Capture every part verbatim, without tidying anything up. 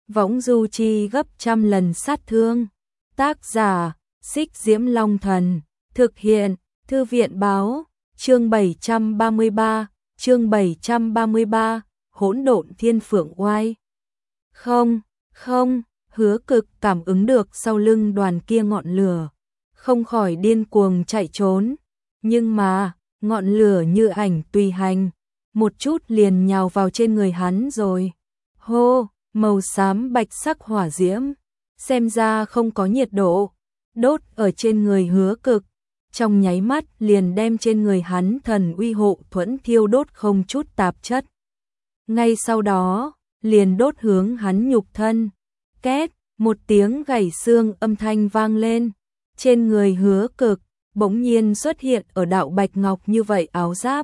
võng du chi gấp trăm lần sát thương. Tác giả, Xích Diễm Long Thần, thực hiện, Thư viện Báo, chương bảy trăm ba mươi ba, chương bảy trăm ba mươi ba, hỗn độn thiên phượng oai. Không, không, Hứa Cực cảm ứng được sau lưng đoàn kia ngọn lửa, không khỏi điên cuồng chạy trốn, nhưng mà, ngọn lửa như ảnh tùy hành, một chút liền nhào vào trên người hắn rồi. Hô, màu xám bạch sắc hỏa diễm, xem ra không có nhiệt độ, đốt ở trên người Hứa Cực, trong nháy mắt liền đem trên người hắn thần uy hộ thuẫn thiêu đốt không chút tạp chất. Ngay sau đó, liền đốt hướng hắn nhục thân. Két, một tiếng gãy xương âm thanh vang lên, trên người Hứa Cực bỗng nhiên xuất hiện ở đạo bạch ngọc như vậy áo giáp.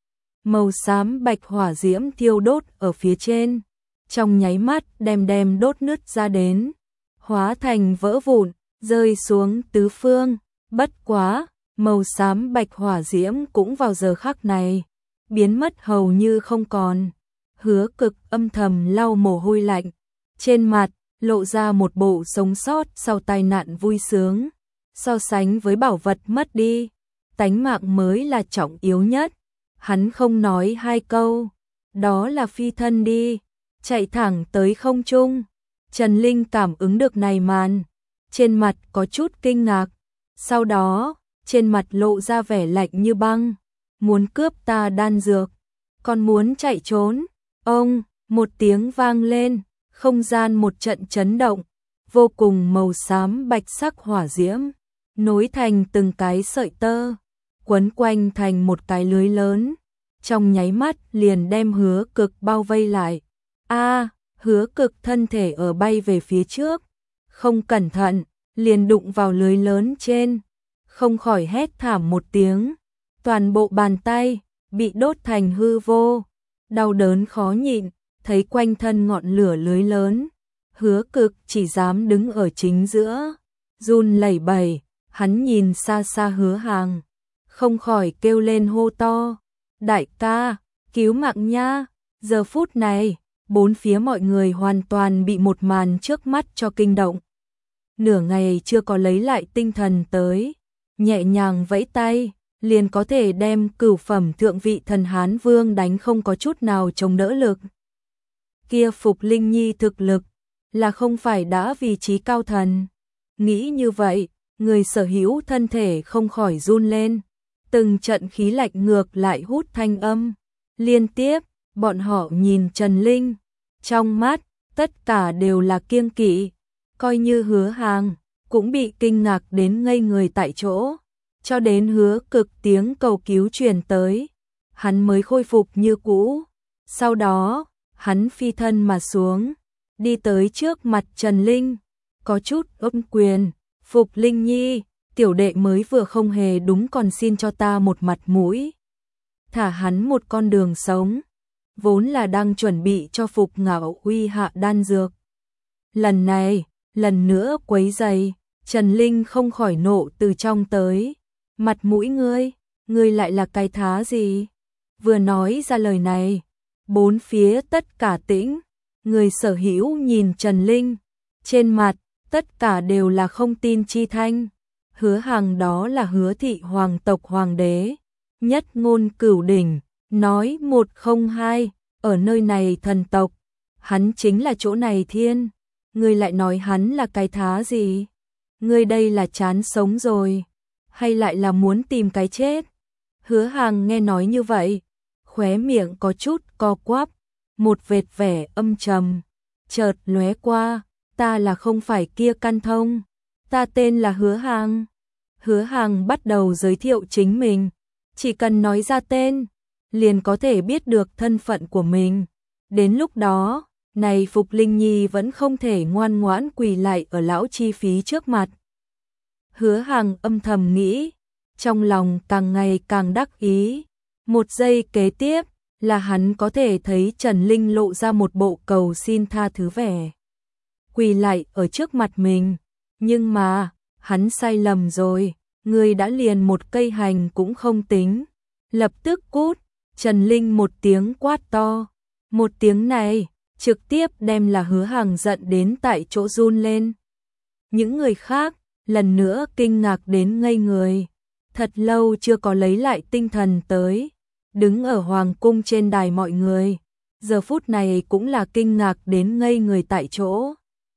Màu xám bạch hỏa diễm thiêu đốt ở phía trên, trong nháy mắt đem đem đốt nứt ra đến, hóa thành vỡ vụn, rơi xuống tứ phương. Bất quá, màu xám bạch hỏa diễm cũng vào giờ khắc này biến mất hầu như không còn. Hứa Cực âm thầm lau mồ hôi lạnh, trên mặt lộ ra một bộ sống sót sau tai nạn vui sướng. So sánh với bảo vật mất đi, tánh mạng mới là trọng yếu nhất. Hắn không nói hai câu, đó là phi thân đi, chạy thẳng tới không trung. Trần Linh cảm ứng được này màn, trên mặt có chút kinh ngạc, sau đó, trên mặt lộ ra vẻ lạnh như băng. Muốn cướp ta đan dược, còn muốn chạy trốn. Ông, một tiếng vang lên, không gian một trận chấn động, vô cùng màu xám bạch sắc hỏa diễm, nối thành từng cái sợi tơ, quấn quanh thành một cái lưới lớn, trong nháy mắt liền đem Hứa Cực bao vây lại. A, Hứa Cực thân thể ở bay về phía trước, không cẩn thận, liền đụng vào lưới lớn trên, không khỏi hét thảm một tiếng, toàn bộ bàn tay bị đốt thành hư vô, đau đớn khó nhịn, thấy quanh thân ngọn lửa lưới lớn, Hứa Cực chỉ dám đứng ở chính giữa, run lẩy bẩy. Hắn nhìn xa xa Hứa Hàng, không khỏi kêu lên hô to, đại ca, cứu mạng nha. Giờ phút này, bốn phía mọi người hoàn toàn bị một màn trước mắt cho kinh động. Nửa ngày chưa có lấy lại tinh thần tới, nhẹ nhàng vẫy tay, liền có thể đem cửu phẩm thượng vị thần Hán Vương đánh không có chút nào chống đỡ lực. Kia Phục Linh Nhi thực lực, là không phải đã vì trí cao thần. Nghĩ như vậy, người sở hữu thân thể không khỏi run lên, từng trận khí lạnh ngược lại hút thanh âm. Liên tiếp, bọn họ nhìn Trần Linh, trong mắt, tất cả đều là kiêng kỵ, coi như Hứa Hàng, cũng bị kinh ngạc đến ngây người tại chỗ, cho đến Hứa Cực tiếng cầu cứu truyền tới, hắn mới khôi phục như cũ. Sau đó, hắn phi thân mà xuống, đi tới trước mặt Trần Linh, có chút ôm quyền. Phục Linh Nhi, tiểu đệ mới vừa không hề đúng, còn xin cho ta một mặt mũi, thả hắn một con đường sống, vốn là đang chuẩn bị cho Phục Ngạo uy hạ đan dược. Lần này, lần nữa quấy rầy, Trần Linh không khỏi nộ từ trong tới, mặt mũi ngươi, ngươi lại là cái thá gì? Vừa nói ra lời này, bốn phía tất cả tĩnh, người sở hữu nhìn Trần Linh, trên mặt tất cả đều là không tin chi thanh. Hứa Hàng đó là Hứa thị hoàng tộc hoàng đế, nhất ngôn cửu đỉnh, nói một không hai, ở nơi này thần tộc, hắn chính là chỗ này thiên, ngươi lại nói hắn là cái thá gì? Ngươi đây là chán sống rồi, hay lại là muốn tìm cái chết? Hứa Hàng nghe nói như vậy, khóe miệng có chút co quắp, một vệt vẻ âm trầm chợt lóe qua. Ta là không phải kia căn thông, ta tên là Hứa Hàng. Hứa Hàng bắt đầu giới thiệu chính mình, chỉ cần nói ra tên, liền có thể biết được thân phận của mình. Đến lúc đó, này Phục Linh Nhi vẫn không thể ngoan ngoãn quỳ lại ở lão chi phí trước mặt. Hứa Hàng âm thầm nghĩ, trong lòng càng ngày càng đắc ý. Một giây kế tiếp, là hắn có thể thấy Trần Linh lộ ra một bộ cầu xin tha thứ vẻ, quỳ lại ở trước mặt mình, nhưng mà, hắn sai lầm rồi, người đã liền một cây hành cũng không tính, lập tức cút. Trần Linh một tiếng quát to, một tiếng này, trực tiếp đem là Hứa Hàng giận đến tại chỗ run lên. Những người khác, lần nữa kinh ngạc đến ngây người, thật lâu chưa có lấy lại tinh thần tới, đứng ở hoàng cung trên đài mọi người, giờ phút này cũng là kinh ngạc đến ngây người tại chỗ.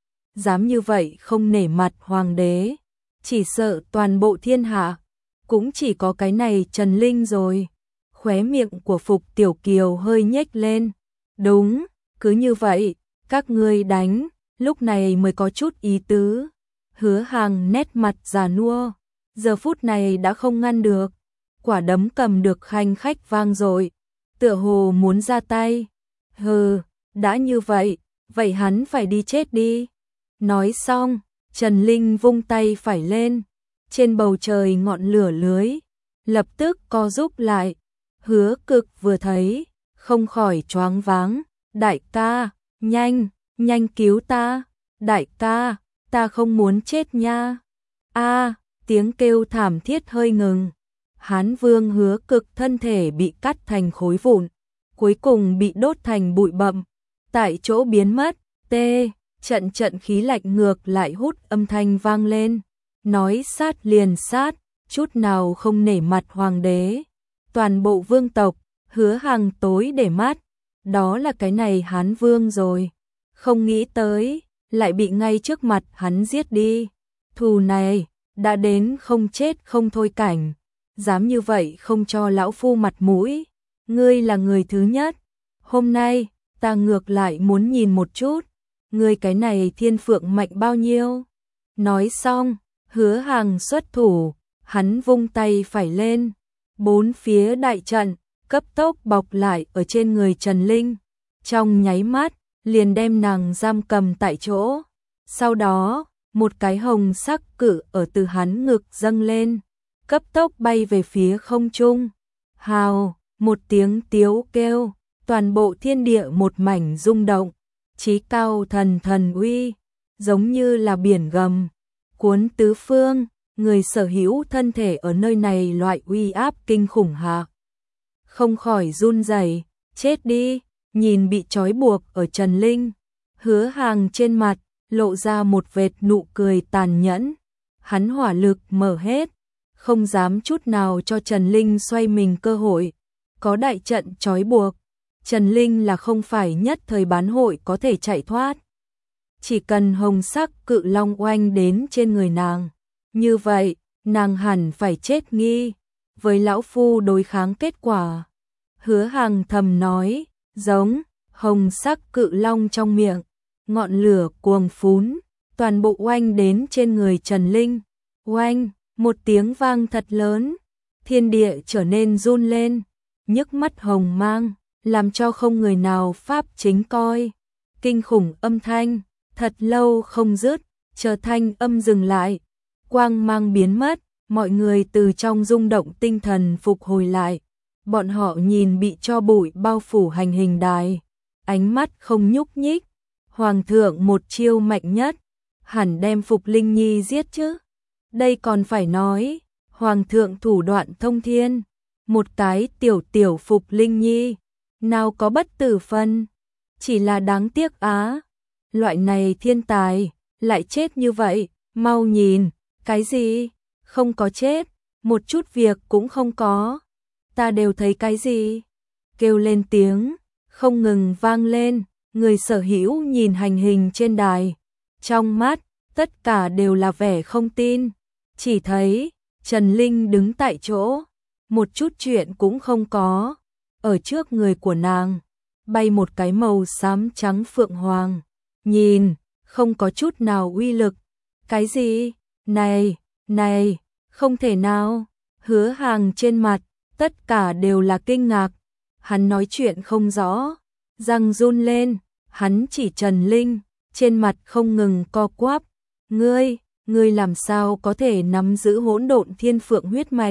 Dám như vậy không nể mặt hoàng đế, chỉ sợ toàn bộ thiên hạ, cũng chỉ có cái này Trần Linh rồi. Khóe miệng của Phục Tiểu Kiều hơi nhếch lên, đúng, cứ như vậy, các ngươi đánh, lúc này mới có chút ý tứ. Hứa Hàng nét mặt già nua, giờ phút này đã không ngăn được, quả đấm cầm được khanh khách vang dội, tựa hồ muốn ra tay. Hừ, đã như vậy, vậy hắn phải đi chết đi. Nói xong, Trần Linh vung tay phải lên, trên bầu trời ngọn lửa lưới, lập tức co rúm lại. Hứa Cực vừa thấy, không khỏi choáng váng, đại ca, nhanh, nhanh cứu ta, đại ca, ta không muốn chết nha. A, tiếng kêu thảm thiết hơi ngừng. Hán Vương Hứa Cực thân thể bị cắt thành khối vụn, cuối cùng bị đốt thành bụi bặm, tại chỗ biến mất. Tê, trận trận khí lạnh ngược lại hút âm thanh vang lên, nói sát liền sát, chút nào không nể mặt hoàng đế. Toàn bộ vương tộc, Hứa Hàng tối để mắt, đó là cái này Hán Vương rồi, không nghĩ tới, lại bị ngay trước mặt hắn giết đi. Thù này, đã đến không chết không thôi cảnh, dám như vậy không cho lão phu mặt mũi, ngươi là người thứ nhất. Hôm nay, ta ngược lại muốn nhìn một chút, ngươi cái này thiên phượng mạnh bao nhiêu. Nói xong, Hứa Hàng xuất thủ, hắn vung tay phải lên, bốn phía đại trận, cấp tốc bọc lại ở trên người Trần Linh, trong nháy mắt, liền đem nàng giam cầm tại chỗ. Sau đó, một cái hồng sắc cự ở từ hắn ngực dâng lên, cấp tốc bay về phía không trung. Hào, một tiếng tiếu kêu, toàn bộ thiên địa một mảnh rung động, chí cao thần thần uy, giống như là biển gầm, cuốn tứ phương, người sở hữu thân thể ở nơi này loại uy áp kinh khủng hạ. Không khỏi run rẩy, chết đi, nhìn bị trói buộc ở Trần Linh, Hứa Hàng trên mặt, lộ ra một vệt nụ cười tàn nhẫn, hắn hỏa lực mở hết, không dám chút nào cho Trần Linh xoay mình cơ hội, có đại trận trói buộc, Trần Linh là không phải nhất thời bán hội có thể chạy thoát. Chỉ cần hồng sắc cự long oanh đến trên người nàng, như vậy, nàng hẳn phải chết nghi, với lão phu đối kháng kết quả. Hứa Hàng thầm nói, giống, hồng sắc cự long trong miệng, ngọn lửa cuồng phún, toàn bộ oanh đến trên người Trần Linh. Oanh, một tiếng vang thật lớn, thiên địa trở nên run lên, nhức mắt hồng mang, làm cho không người nào pháp chính coi. Kinh khủng âm thanh, thật lâu không dứt, chờ thanh âm dừng lại, quang mang biến mất, mọi người từ trong rung động tinh thần phục hồi lại. Bọn họ nhìn bị cho bụi bao phủ hành hình đài, ánh mắt không nhúc nhích. Hoàng thượng một chiêu mạnh nhất, hẳn đem Phục Linh Nhi giết chứ. Đây còn phải nói, Hoàng thượng thủ đoạn thông thiên, một cái tiểu tiểu Phục Linh Nhi, nào có bất tử phân, chỉ là đáng tiếc á. Loại này thiên tài, lại chết như vậy, mau nhìn, cái gì, không có chết, một chút việc cũng không có, ta đều thấy cái gì, kêu lên tiếng, không ngừng vang lên, người sở hữu nhìn hành hình trên đài, trong mắt, tất cả đều là vẻ không tin, chỉ thấy, Trần Linh đứng tại chỗ, một chút chuyện cũng không có, ở trước người của nàng, bay một cái màu xám trắng phượng hoàng, nhìn, không có chút nào uy lực, cái gì, này, này, không thể nào, Hứa Hàng trên mặt, tất cả đều là kinh ngạc, hắn nói chuyện không rõ, răng run lên, hắn chỉ Trần Linh, trên mặt không ngừng co quắp, ngươi, ngươi làm sao có thể nắm giữ hỗn độn thiên phượng huyết mạch.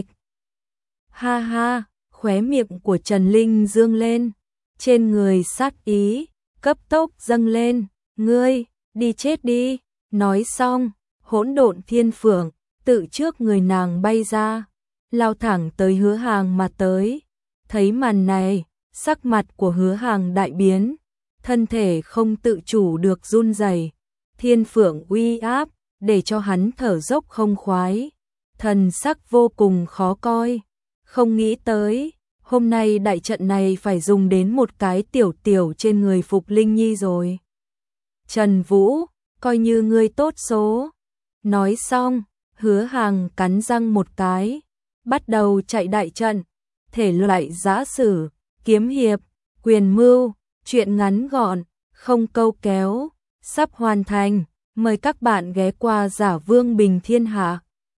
Ha ha, khóe miệng của Trần Linh dương lên, trên người sát ý, cấp tốc dâng lên, ngươi, đi chết đi, nói xong, hỗn độn thiên phượng, tự trước người nàng bay ra, lao thẳng tới Hứa Hàng mà tới. Thấy màn này, sắc mặt của Hứa Hàng đại biến, thân thể không tự chủ được run rẩy. Thiên phượng uy áp, để cho hắn thở dốc không khoái, thần sắc vô cùng khó coi, không nghĩ tới, hôm nay đại trận này phải dùng đến một cái tiểu tiểu trên người Phục Linh Nhi rồi. Trần Vũ, coi như ngươi tốt số. Nói xong, Hứa Hàng cắn răng một cái, bắt đầu chạy đại trận, thể loại giã sử, kiếm hiệp, quyền mưu, chuyện ngắn gọn, không câu kéo, sắp hoàn thành, mời các bạn ghé qua Giả Vương Bình Thiên Hạ.